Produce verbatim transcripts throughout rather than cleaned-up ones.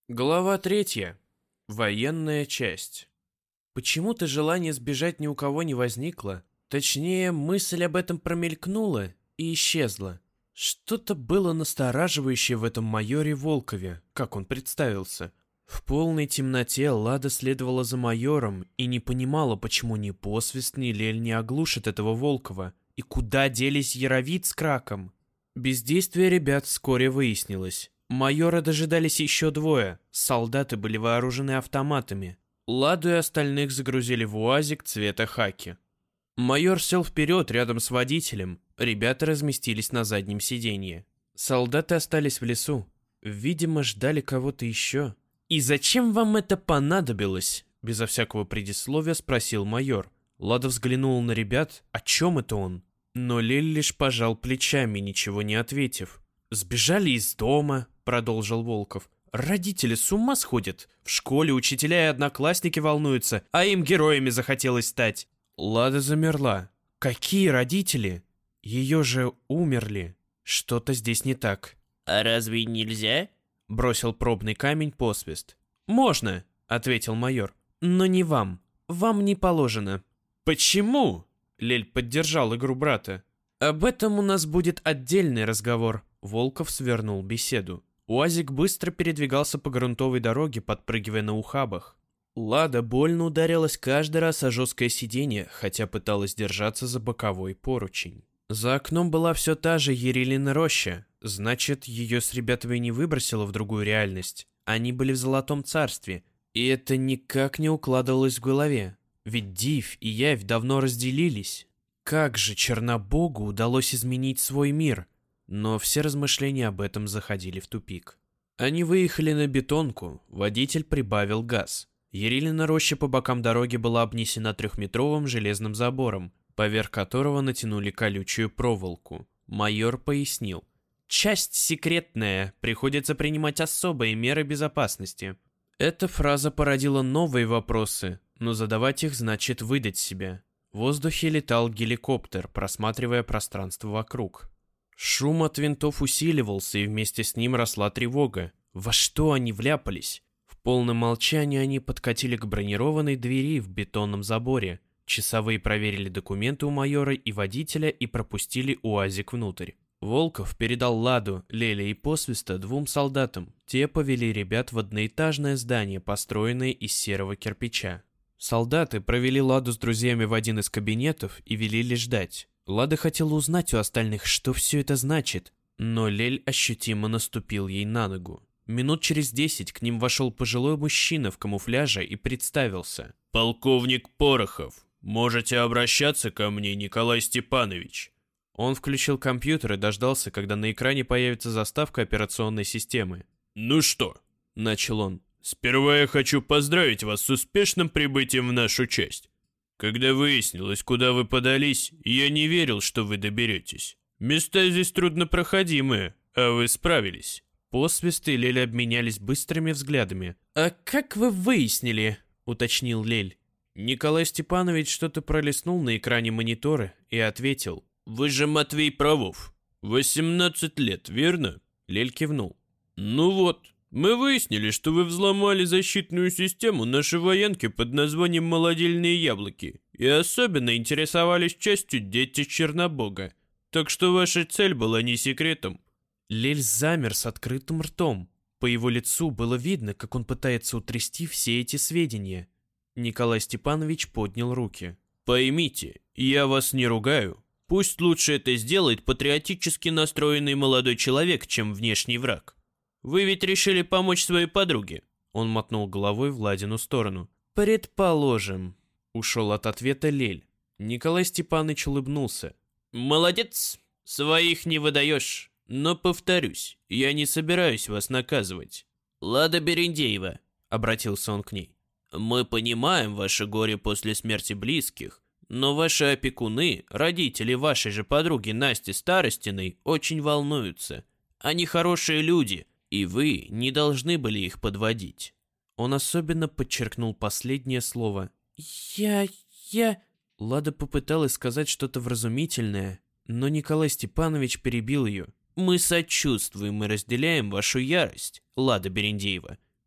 Глава третья. Военная часть. Почему-то желание сбежать ни у кого не возникло. Точнее, мысль об этом промелькнула и исчезла. Что-то было настораживающее в этом майоре Волкове, как он представился. В полной темноте Лада следовала за майором и не понимала, почему ни посвист, ни лель не оглушит этого Волкова. И куда делись Яровит с Краком? Бездействие ребят вскоре выяснилось. Майора дожидались еще двое. Солдаты были вооружены автоматами. Ладу и остальных загрузили в УАЗик цвета хаки. Майор сел вперед рядом с водителем. Ребята разместились на заднем сиденье. Солдаты остались в лесу. Видимо, ждали кого-то еще. «И зачем вам это понадобилось?» Безо всякого предисловия спросил майор. Лада взглянул на ребят. О чем это он? Но Лель лишь пожал плечами, ничего не ответив. «Сбежали из дома», — продолжил Волков. «Родители с ума сходят. В школе учителя и одноклассники волнуются, а им героями захотелось стать». Лада замерла. «Какие родители? Ее же умерли. Что-то здесь не так». «А разве нельзя?» — бросил пробный камень посвист. «Можно», — ответил майор. «Но не вам. Вам не положено». «Почему?» — Лель поддержал игру брата. «Об этом у нас будет отдельный разговор». Волков свернул беседу. УАЗик быстро передвигался по грунтовой дороге, подпрыгивая на ухабах. Лада больно ударилась каждый раз о жесткое сиденье, хотя пыталась держаться за боковой поручень. За окном была все та же Ерилина роща. Значит, ее с ребятами не выбросило в другую реальность. Они были в Золотом Царстве. И это никак не укладывалось в голове. Ведь Див и Явь давно разделились. Как же Чернобогу удалось изменить свой мир? Но все размышления об этом заходили в тупик. Они выехали на бетонку, водитель прибавил газ. Ерилина роща по бокам дороги была обнесена трехметровым железным забором, поверх которого натянули колючую проволоку. Майор пояснил. «Часть секретная, приходится принимать особые меры безопасности». Эта фраза породила новые вопросы, но задавать их значит выдать себя. В воздухе летал геликоптер, просматривая пространство вокруг. Шум от винтов усиливался, и вместе с ним росла тревога. Во что они вляпались? В полном молчании они подкатили к бронированной двери в бетонном заборе. Часовые проверили документы у майора и водителя и пропустили УАЗик внутрь. Волков передал Ладу, Леля и Посвиста двум солдатам. Те повели ребят в одноэтажное здание, построенное из серого кирпича. Солдаты провели Ладу с друзьями в один из кабинетов и велели ждать. Лада хотела узнать у остальных, что все это значит, но Лель ощутимо наступил ей на ногу. Минут через десять к ним вошел пожилой мужчина в камуфляже и представился. «Полковник Порохов, можете обращаться ко мне, Николай Степанович». Он включил компьютер и дождался, когда на экране появится заставка операционной системы. «Ну что?» — начал он. «Сперва я хочу поздравить вас с успешным прибытием в нашу часть. Когда выяснилось, куда вы подались, я не верил, что вы доберетесь. Места здесь труднопроходимые, а вы справились». Посвист и Лель обменялись быстрыми взглядами. «А как вы выяснили?» — уточнил Лель. Николай Степанович что-то пролистнул на экране монитора и ответил. «Вы же Матвей Правов. восемнадцать лет, верно?» Лель кивнул. «Ну вот, мы выяснили, что вы взломали защитную систему нашей военки под названием «Молодильные яблоки» и особенно интересовались частью «Дети Чернобога». Так что ваша цель была не секретом». Лель замер с открытым ртом. По его лицу было видно, как он пытается утрясти все эти сведения. Николай Степанович поднял руки. «Поймите, я вас не ругаю. Пусть лучше это сделает патриотически настроенный молодой человек, чем внешний враг. Вы ведь решили помочь своей подруге?» Он мотнул головой в Ладину сторону. «Предположим». Ушел от ответа Лель. Николай Степанович улыбнулся. «Молодец, своих не выдаешь. Но, повторюсь, я не собираюсь вас наказывать. Лада Берендеева», — обратился он к ней, — «мы понимаем ваше горе после смерти близких, но ваши опекуны, родители вашей же подруги Насти Старостиной, очень волнуются. Они хорошие люди, и вы не должны были их подводить». Он особенно подчеркнул последнее слово. «Я... я...» Лада попыталась сказать что-то вразумительное, но Николай Степанович перебил ее. «Мы сочувствуем и разделяем вашу ярость, Лада Берендеева.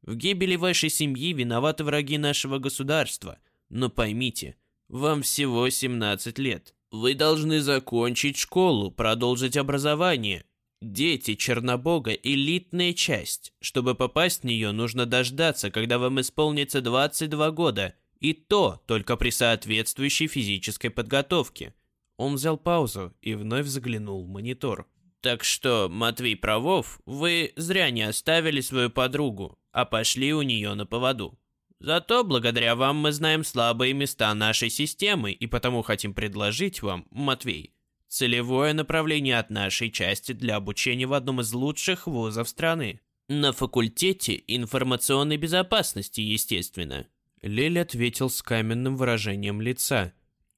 В гибели вашей семьи виноваты враги нашего государства. Но поймите, вам всего семнадцать лет. Вы должны закончить школу, продолжить образование. Дети Чернобога – элитная часть. Чтобы попасть в нее, нужно дождаться, когда вам исполнится двадцать два года. И то только при соответствующей физической подготовке. Он взял паузу и вновь заглянул в монитор. Так что, Матвей Правов, вы зря не оставили свою подругу, а пошли у нее на поводу. Зато благодаря вам мы знаем слабые места нашей системы и потому хотим предложить вам, Матвей, целевое направление от нашей части для обучения в одном из лучших вузов страны. На факультете информационной безопасности, естественно. Лель ответил с каменным выражением лица.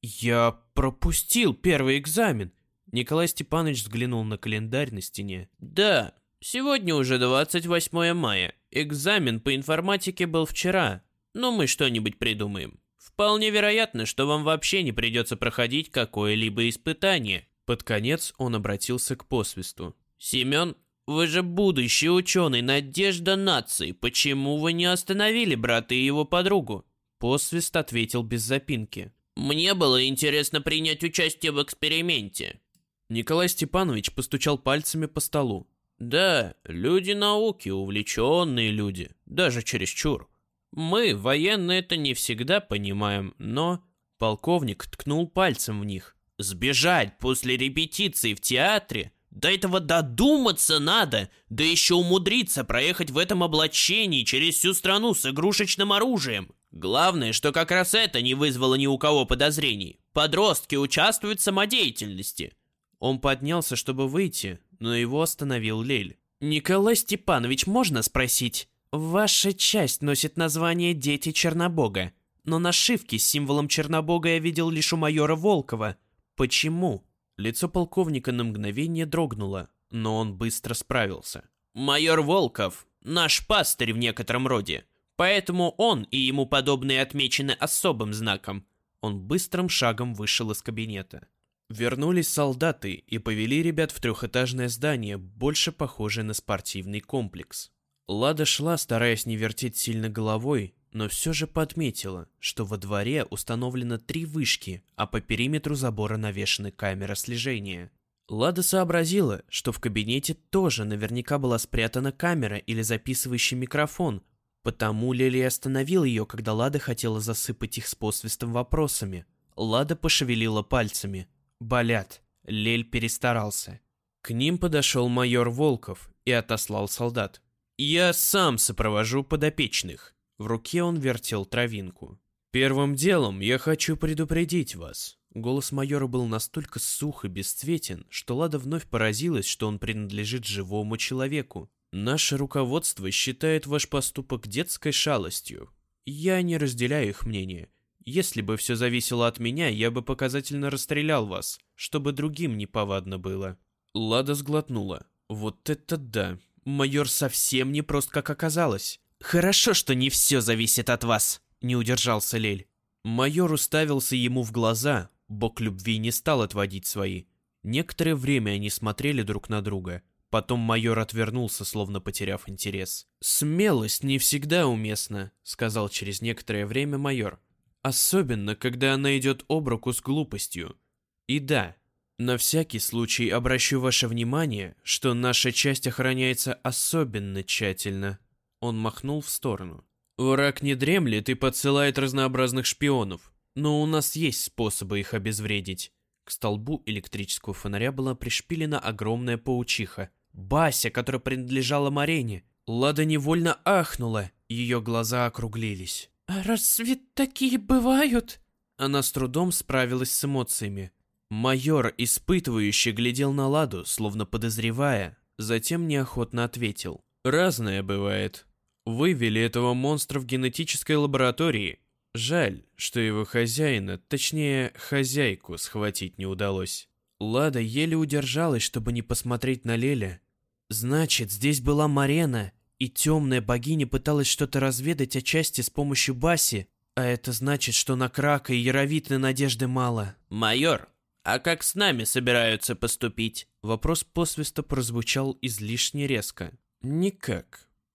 «Я пропустил первый экзамен!» Николай Степанович взглянул на календарь на стене. «Да, сегодня уже двадцать восьмое мая. Экзамен по информатике был вчера. Но мы что-нибудь придумаем. Вполне вероятно, что вам вообще не придется проходить какое-либо испытание». Под конец он обратился к посвисту. «Семен, вы же будущий ученый, надежда нации. Почему вы не остановили брата и его подругу?» Посвист ответил без запинки. «Мне было интересно принять участие в эксперименте». Николай Степанович постучал пальцами по столу. «Да, люди науки, увлеченные люди, даже чересчур. Мы, военные, это не всегда понимаем, но...» Полковник ткнул пальцем в них. «Сбежать после репетиции в театре? До этого додуматься надо, да еще умудриться проехать в этом облачении через всю страну с игрушечным оружием. Главное, что как раз это не вызвало ни у кого подозрений. Подростки участвуют в самодеятельности». Он поднялся, чтобы выйти, но его остановил Лель. «Николай Степанович, можно спросить? Ваша часть носит название «Дети Чернобога», но нашивки с символом Чернобога я видел лишь у майора Волкова. Почему?» Лицо полковника на мгновение дрогнуло, но он быстро справился. «Майор Волков – наш пастырь в некотором роде, поэтому он и ему подобные отмечены особым знаком». Он быстрым шагом вышел из кабинета. Вернулись солдаты и повели ребят в трехэтажное здание, больше похожее на спортивный комплекс. Лада шла, стараясь не вертеть сильно головой, но все же подметила, что во дворе установлено три вышки, а по периметру забора навешаны камеры слежения. Лада сообразила, что в кабинете тоже наверняка была спрятана камера или записывающий микрофон, потому Лели остановил ее, когда Лада хотела засыпать их с посвистом вопросами. Лада пошевелила пальцами. Болят. Лель перестарался. К ним подошел майор Волков и отослал солдат. «Я сам сопровожу подопечных». В руке он вертел травинку. «Первым делом я хочу предупредить вас». Голос майора был настолько сух и бесцветен, что Лада вновь поразилась, что он принадлежит живому человеку. «Наше руководство считает ваш поступок детской шалостью. Я не разделяю их мнение. Если бы все зависело от меня, я бы показательно расстрелял вас, чтобы другим неповадно было». Лада сглотнула. «Вот это да! Майор совсем не прост, как оказалось». «Хорошо, что не все зависит от вас», — не удержался Лель. Майор уставился ему в глаза, бог любви не стал отводить свои. Некоторое время они смотрели друг на друга. Потом майор отвернулся, словно потеряв интерес. «Смелость не всегда уместна», — сказал через некоторое время майор. «Особенно, когда она идет об руку с глупостью. И да, на всякий случай обращу ваше внимание, что наша часть охраняется особенно тщательно». Он махнул в сторону. «Враг не дремлет и подсылает разнообразных шпионов, но у нас есть способы их обезвредить». К столбу электрического фонаря была пришпилена огромная паучиха. Бася, которая принадлежала Марене. Лада невольно ахнула, ее глаза округлились. «А разве такие бывают?» Она с трудом справилась с эмоциями. Майор, испытывающе, глядел на Ладу, словно подозревая, затем неохотно ответил. «Разное бывает. Вывели этого монстра в генетической лаборатории. Жаль, что его хозяина, точнее, хозяйку, схватить не удалось». Лада еле удержалась, чтобы не посмотреть на Леля. «Значит, здесь была Марена, и темная богиня пыталась что-то разведать о части с помощью Баси, а это значит, что на Крака и Яровитной надежды мало». «Майор, а как с нами собираются поступить?» Вопрос посвиста прозвучал излишне резко. «Никак.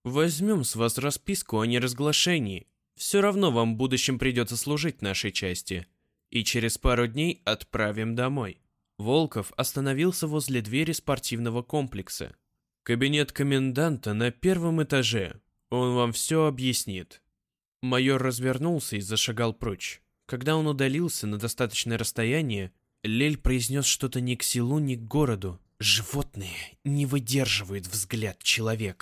Возьмем с вас расписку о неразглашении. Все равно вам в будущем придется служить нашей части. И через пару дней отправим домой». Волков остановился возле двери спортивного комплекса. «Кабинет коменданта на первом этаже. Он вам все объяснит». Майор развернулся и зашагал прочь. Когда он удалился на достаточное расстояние, Лель произнес что-то ни к селу, ни к городу. «Животные не выдерживают взгляд человека».